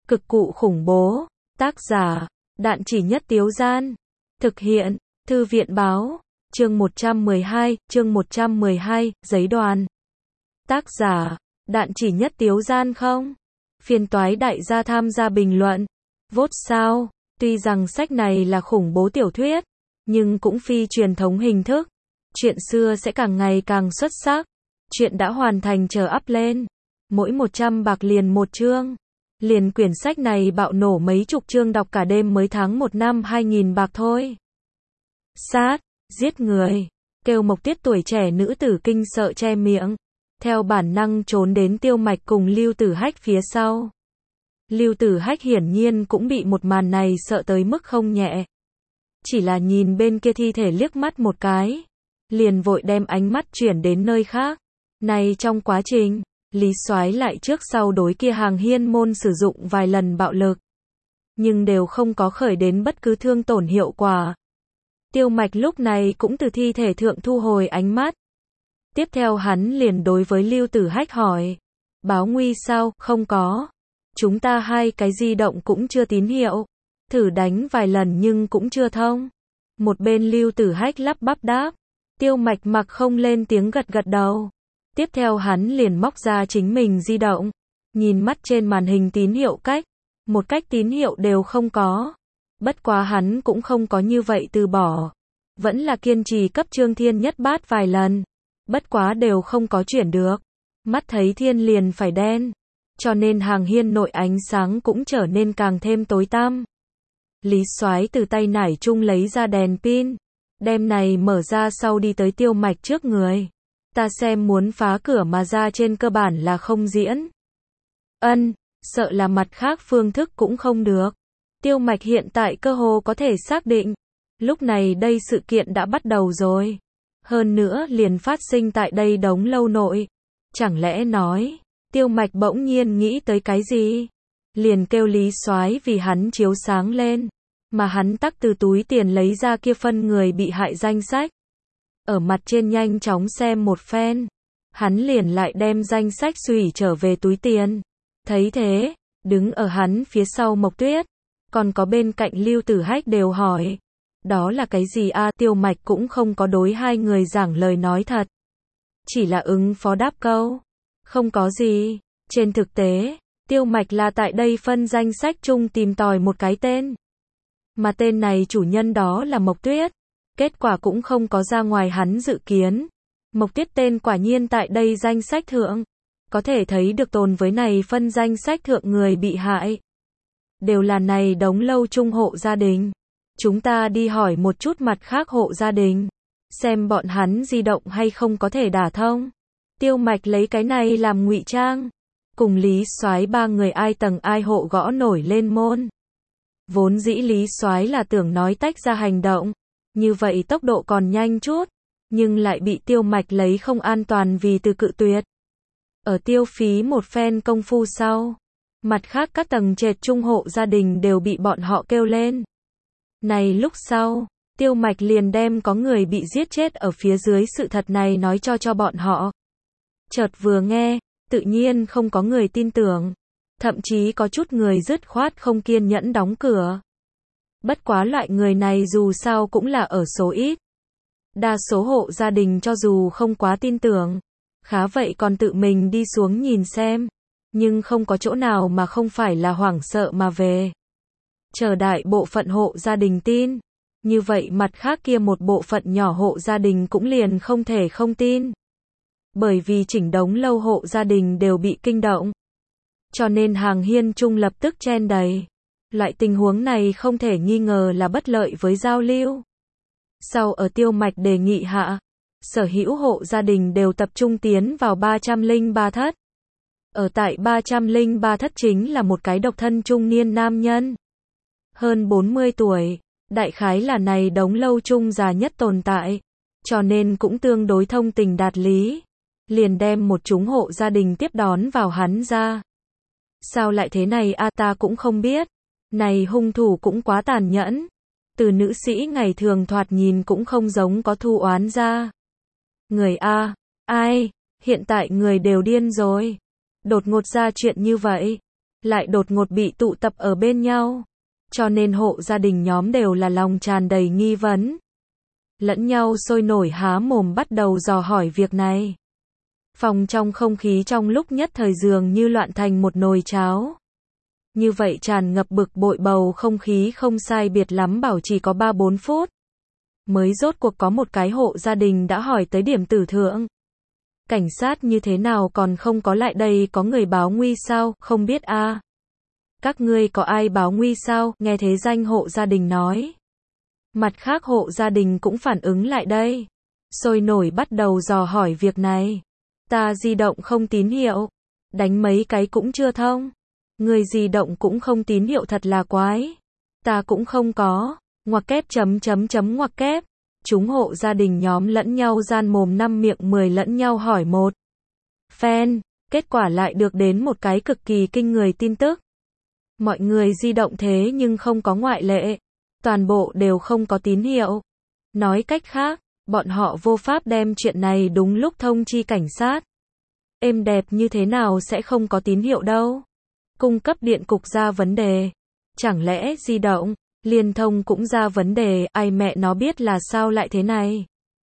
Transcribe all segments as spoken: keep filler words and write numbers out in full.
Cực cụ khủng bố. Tác giả, Đạn Chỉ Nhất Tiếu Gian. Thực hiện, Thư viện báo. Chương một trăm mười hai, chương một trăm mười hai, giấy đoàn. Tác giả, Đạn Chỉ Nhất Tiếu Gian không? Phiên toái đại gia tham gia bình luận. Vote sao? Tuy rằng sách này là khủng bố tiểu thuyết, nhưng cũng phi truyền thống hình thức. Chuyện xưa sẽ càng ngày càng xuất sắc. Chuyện đã hoàn thành chờ up lên. Mỗi một trăm bạc liền một chương. Liền quyển sách này bạo nổ mấy chục chương đọc cả đêm mới tháng một năm hai nghìn bạc thôi. Sát, giết người, kêu Mộc Tiết tuổi trẻ nữ tử kinh sợ che miệng. Theo bản năng trốn đến Tiêu Mạch cùng Lưu Tử Hách phía sau. Lưu Tử Hách hiển nhiên cũng bị một màn này sợ tới mức không nhẹ. Chỉ là nhìn bên kia thi thể liếc mắt một cái. Liền vội đem ánh mắt chuyển đến nơi khác. Này trong quá trình, Lý Soái lại trước sau đối kia Hàng Hiên môn sử dụng vài lần bạo lực. Nhưng đều không có khởi đến bất cứ thương tổn hiệu quả. Tiêu Mạch lúc này cũng từ thi thể thượng thu hồi ánh mắt. Tiếp theo hắn liền đối với Lưu Tử Hách hỏi. Báo nguy sao? Không có. Chúng ta hai cái di động cũng chưa tín hiệu. Thử đánh vài lần nhưng cũng chưa thông. Một bên Lưu Tử Hách lắp bắp đáp. Tiêu Mạch mặc không lên tiếng gật gật đầu. Tiếp theo hắn liền móc ra chính mình di động. Nhìn mắt trên màn hình tín hiệu cách. Một cách tín hiệu đều không có. Bất quá hắn cũng không có như vậy từ bỏ. Vẫn là kiên trì cấp Trương Thiên Nhất bát vài lần. Bất quá đều không có chuyển được. Mắt thấy thiên liền phải đen. Cho nên Hàng Hiên nội ánh sáng cũng trở nên càng thêm tối tăm. Lý Soái từ tay nải chung lấy ra đèn pin. Đem này mở ra sau đi tới Tiêu Mạch trước người. Ta xem muốn phá cửa mà ra trên cơ bản là không diễn. Ân, sợ là mặt khác phương thức cũng không được. Tiêu Mạch hiện tại cơ hồ có thể xác định. Lúc này đây sự kiện đã bắt đầu rồi. Hơn nữa liền phát sinh tại đây đống lâu nội. Chẳng lẽ nói, Tiêu Mạch bỗng nhiên nghĩ tới cái gì? Liền kêu Lý Soái vì hắn chiếu sáng lên. Mà hắn tắc từ túi tiền lấy ra kia phân người bị hại danh sách. Ở mặt trên nhanh chóng xem một phen. Hắn liền lại đem danh sách xùy trở về túi tiền. Thấy thế, đứng ở hắn phía sau Mộc Tuyết. Còn có bên cạnh Lưu Tử Hách đều hỏi. Đó là cái gì a? Tiêu Mạch cũng không có đối hai người giảng lời nói thật. Chỉ là ứng phó đáp câu. Không có gì. Trên thực tế, Tiêu Mạch là tại đây phân danh sách chung tìm tòi một cái tên. Mà tên này chủ nhân đó là Mộc Tuyết. Kết quả cũng không có ra ngoài hắn dự kiến. Mộc Tuyết tên quả nhiên tại đây danh sách thượng. Có thể thấy được tồn với này phân danh sách thượng người bị hại. Đều là này đống lâu chung hộ gia đình. Chúng ta đi hỏi một chút mặt khác hộ gia đình. Xem bọn hắn di động hay không có thể đả thông. Tiêu Mạch lấy cái này làm ngụy trang. Cùng Lý Soái ba người ai tầng ai hộ gõ nổi lên môn. Vốn dĩ Lý Soái là tưởng nói tách ra hành động. Như vậy tốc độ còn nhanh chút. Nhưng lại bị Tiêu Mạch lấy không an toàn vì từ cự tuyệt. Ở tiêu phí một phen công phu sau. Mặt khác các tầng trệt trung hộ gia đình đều bị bọn họ kêu lên. Này lúc sau, Tiêu Mạch liền đem có người bị giết chết ở phía dưới sự thật này nói cho cho bọn họ. Chợt vừa nghe, tự nhiên không có người tin tưởng. Thậm chí có chút người dứt khoát không kiên nhẫn đóng cửa. Bất quá loại người này dù sao cũng là ở số ít. Đa số hộ gia đình cho dù không quá tin tưởng. Khá vậy còn tự mình đi xuống nhìn xem. Nhưng không có chỗ nào mà không phải là hoảng sợ mà về. Chờ đại bộ phận hộ gia đình tin. Như vậy mặt khác kia một bộ phận nhỏ hộ gia đình cũng liền không thể không tin. Bởi vì chỉnh đống lâu hộ gia đình đều bị kinh động. Cho nên Hàng Hiên chung lập tức chen đầy. Loại tình huống này không thể nghi ngờ là bất lợi với giao lưu. Sau ở Tiêu Mạch đề nghị hạ, sở hữu hộ gia đình đều tập trung tiến vào ba trăm lẻ ba thất. Ở tại ba trăm lẻ ba thất chính là một cái độc thân trung niên nam nhân. Hơn bốn mươi tuổi, đại khái là này đống lâu chung già nhất tồn tại. Cho nên cũng tương đối thông tình đạt lý. Liền đem một chúng hộ gia đình tiếp đón vào hắn ra. Sao lại thế này a? Ta cũng không biết. Này hung thủ cũng quá tàn nhẫn. Từ nữ sĩ ngày thường thoạt nhìn cũng không giống có thu oán ra. Người a, ai, hiện tại người đều điên rồi. Đột ngột ra chuyện như vậy. lại đột ngột bị tụ tập ở bên nhau. Cho nên hộ gia đình nhóm đều là lòng tràn đầy nghi vấn. Lẫn nhau sôi nổi há mồm bắt đầu dò hỏi việc này. Phòng trong không khí trong lúc nhất thời dường như loạn thành một nồi cháo. Như vậy tràn ngập bực bội bầu không khí không sai biệt lắm bảo chỉ có ba bốn phút. Mới rốt cuộc có một cái hộ gia đình đã hỏi tới điểm tử thượng. Cảnh sát như thế nào còn không có lại đây, có người báo nguy sao? Không biết a. À. Các ngươi có ai báo nguy sao? Nghe thế danh hộ gia đình nói. Mặt khác hộ gia đình cũng phản ứng lại đây. Sôi nổi bắt đầu dò hỏi việc này. Ta di động không tín hiệu. Đánh mấy cái cũng chưa thông. Người di động cũng không tín hiệu thật là quái. Ta cũng không có. Ngoặc kép chấm chấm chấm ngoặc kép. Chúng hộ gia đình nhóm lẫn nhau gian mồm năm miệng mười lẫn nhau hỏi một phen. Kết quả lại được đến một cái cực kỳ kinh người tin tức. Mọi người di động thế nhưng không có ngoại lệ. Toàn bộ đều không có tín hiệu. Nói cách khác, bọn họ vô pháp đem chuyện này đúng lúc thông chi cảnh sát. Êm đẹp như thế nào sẽ không có tín hiệu đâu. Cung cấp điện cục ra vấn đề. Chẳng lẽ di động, liên thông cũng ra vấn đề, ai mẹ nó biết là sao lại thế này.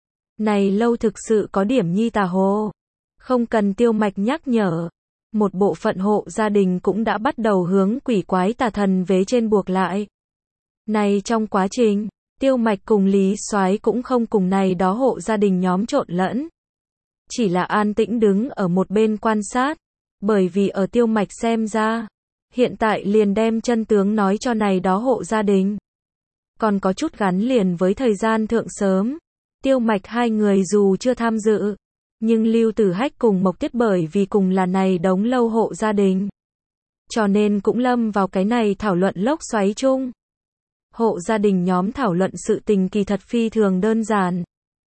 Này lâu thực sự có điểm nhi tà hồ. Không cần Tiêu Mạch nhắc nhở. Một bộ phận hộ gia đình cũng đã bắt đầu hướng quỷ quái tà thần vế trên buộc lại. Này trong quá trình, Tiêu Mạch cùng Lý Soái cũng không cùng này đó hộ gia đình nhóm trộn lẫn. Chỉ là an tĩnh đứng ở một bên quan sát. Bởi vì ở Tiêu Mạch xem ra, hiện tại liền đem chân tướng nói cho này đó hộ gia đình. Còn có chút gắn liền với thời gian thượng sớm. Tiêu Mạch hai người dù chưa tham dự, nhưng Lưu Tử Hách cùng Mộc Tuyết bởi vì cùng là này đống lâu hộ gia đình. Cho nên cũng lâm vào cái này thảo luận lốc xoáy chung. Hộ gia đình nhóm thảo luận sự tình kỳ thật phi thường đơn giản.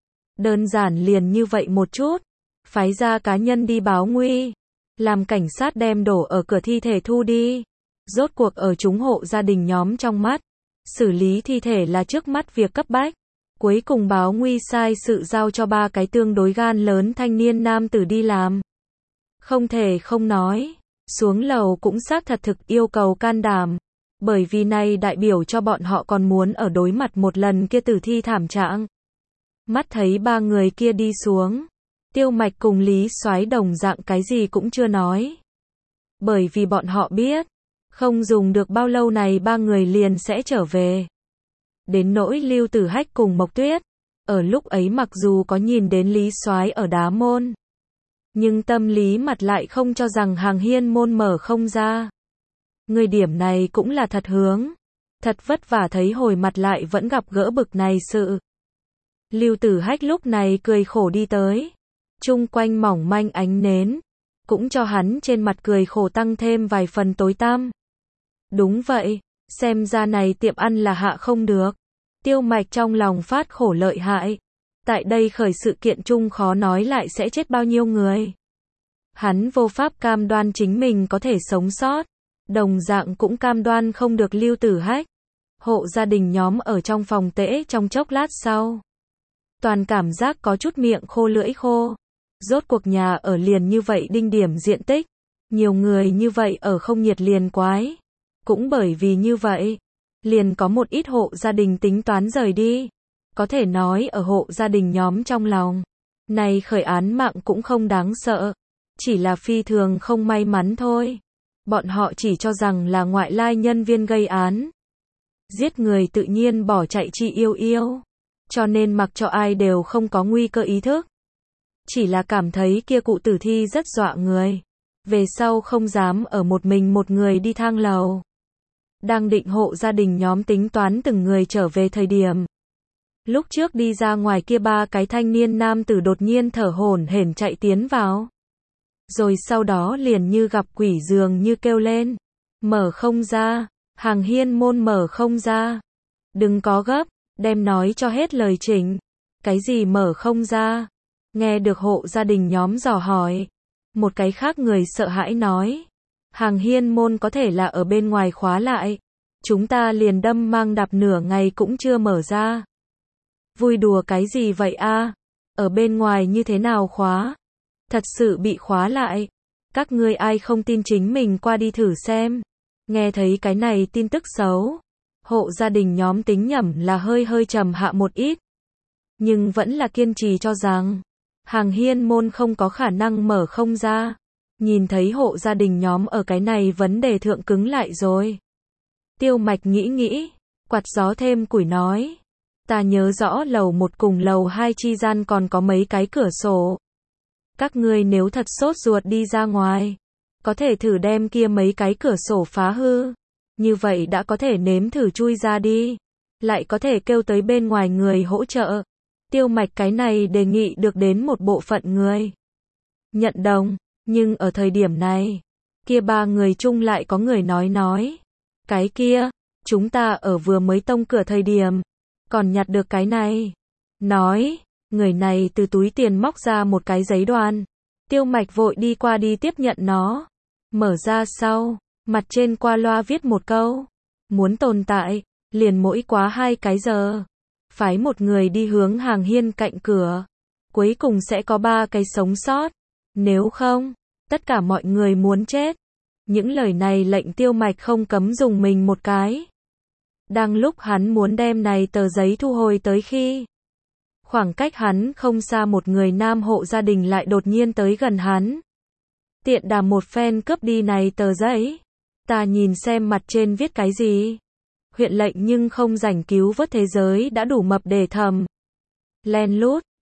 Đơn giản liền như vậy một chút. Phái ra cá nhân đi báo nguy. Làm cảnh sát đem đổ ở cửa thi thể thu đi. Rốt cuộc ở chúng hộ gia đình nhóm trong mắt. Xử lý thi thể là trước mắt việc cấp bách. Cuối cùng báo nguy sai sự giao cho ba cái tương đối gan lớn thanh niên nam tử đi làm. Không thể không nói. Xuống lầu cũng xác thật thực yêu cầu can đảm. Bởi vì này đại biểu cho bọn họ còn muốn ở đối mặt một lần kia tử thi thảm trạng. Mắt thấy ba người kia đi xuống. Tiêu Mạch cùng Lý Soái đồng dạng cái gì cũng chưa nói. Bởi vì bọn họ biết, không dùng được bao lâu này ba người liền sẽ trở về. Đến nỗi Lưu Tử Hách cùng Mộc Tuyết, ở lúc ấy mặc dù có nhìn đến Lý Soái ở đá môn, nhưng tâm lý mặt lại không cho rằng hàng hiên môn mở không ra. Người điểm này cũng là thật hướng. Thật vất vả thấy hồi mặt lại vẫn gặp gỡ bực này sự. Lưu Tử Hách lúc này cười khổ đi tới. Chung quanh mỏng manh ánh nến, cũng cho hắn trên mặt cười khổ tăng thêm vài phần tối tăm. Đúng vậy, xem ra này tiệm ăn là hạ không được. Tiêu Mạch trong lòng phát khổ lợi hại. Tại đây khởi sự kiện chung khó nói lại sẽ chết bao nhiêu người. Hắn vô pháp cam đoan chính mình có thể sống sót. Đồng dạng cũng cam đoan không được Lưu Tử Hách. Hộ gia đình nhóm ở trong phòng tễ trong chốc lát sau. Toàn cảm giác có chút miệng khô lưỡi khô. Rốt cuộc nhà ở liền như vậy đinh điểm diện tích. Nhiều người như vậy ở không nhiệt liền quái. Cũng bởi vì như vậy, liền có một ít hộ gia đình tính toán rời đi. Có thể nói ở hộ gia đình nhóm trong lòng. Này khởi án mạng cũng không đáng sợ. Chỉ là phi thường không may mắn thôi. Bọn họ chỉ cho rằng là ngoại lai nhân viên gây án. Giết người tự nhiên bỏ chạy chi yêu yêu. Cho nên mặc cho ai đều không có nguy cơ ý thức. Chỉ là cảm thấy kia cụ tử thi rất dọa người. Về sau không dám ở một mình một người đi thang lầu. Đang định hộ gia đình nhóm tính toán từng người trở về thời điểm. Lúc trước đi ra ngoài kia ba cái thanh niên nam tử đột nhiên thở hổn hển chạy tiến vào. Rồi sau đó liền như gặp quỷ dường như kêu lên. Mở không ra, hàng hiên môn mở không ra. Đừng có gấp, đem nói cho hết lời chỉnh. Cái gì mở không ra? Nghe được hộ gia đình nhóm dò hỏi. Một cái khác người sợ hãi nói. Hàng hiên môn có thể là ở bên ngoài khóa lại. Chúng ta liền đâm mang đạp nửa ngày cũng chưa mở ra. Vui đùa cái gì vậy a? Ở bên ngoài như thế nào khóa? Thật sự bị khóa lại. Các ngươi ai không tin chính mình qua đi thử xem. Nghe thấy cái này tin tức xấu, hộ gia đình nhóm tính nhẩm là hơi hơi trầm hạ một ít. Nhưng vẫn là kiên trì cho rằng, hàng hiên môn không có khả năng mở không ra. Nhìn thấy hộ gia đình nhóm ở cái này vấn đề thượng cứng lại rồi. Tiêu Mạch nghĩ nghĩ, quạt gió thêm củi nói. Ta nhớ rõ lầu một cùng lầu hai chi gian còn có mấy cái cửa sổ. Các ngươi nếu thật sốt ruột đi ra ngoài, có thể thử đem kia mấy cái cửa sổ phá hư. Như vậy đã có thể nếm thử chui ra đi. Lại có thể kêu tới bên ngoài người hỗ trợ. Tiêu Mạch cái này đề nghị được đến một bộ phận người nhận đồng. Nhưng ở thời điểm này, kia ba người chung lại có người nói nói. Cái kia, chúng ta ở vừa mới tông cửa thời điểm, còn nhặt được cái này. Nói, người này từ túi tiền móc ra một cái giấy đoàn. Tiêu Mạch vội đi qua đi tiếp nhận nó. Mở ra sau, mặt trên qua loa viết một câu. Muốn tồn tại, liền mỗi quá hai cái giờ. Phái một người đi hướng hàng hiên cạnh cửa. Cuối cùng sẽ có ba cái sống sót. Nếu không, tất cả mọi người muốn chết. Những lời này lệnh Tiêu Mạch không cấm dùng mình một cái. Đang lúc hắn muốn đem này tờ giấy thu hồi tới khi khoảng cách hắn không xa một người nam hộ gia đình lại đột nhiên tới gần hắn. Tiện đà một phen cướp đi này tờ giấy. Ta nhìn xem mặt trên viết cái gì. Huyện lệnh nhưng không rảnh cứu vớt thế giới đã đủ mập để thầm. Len lút,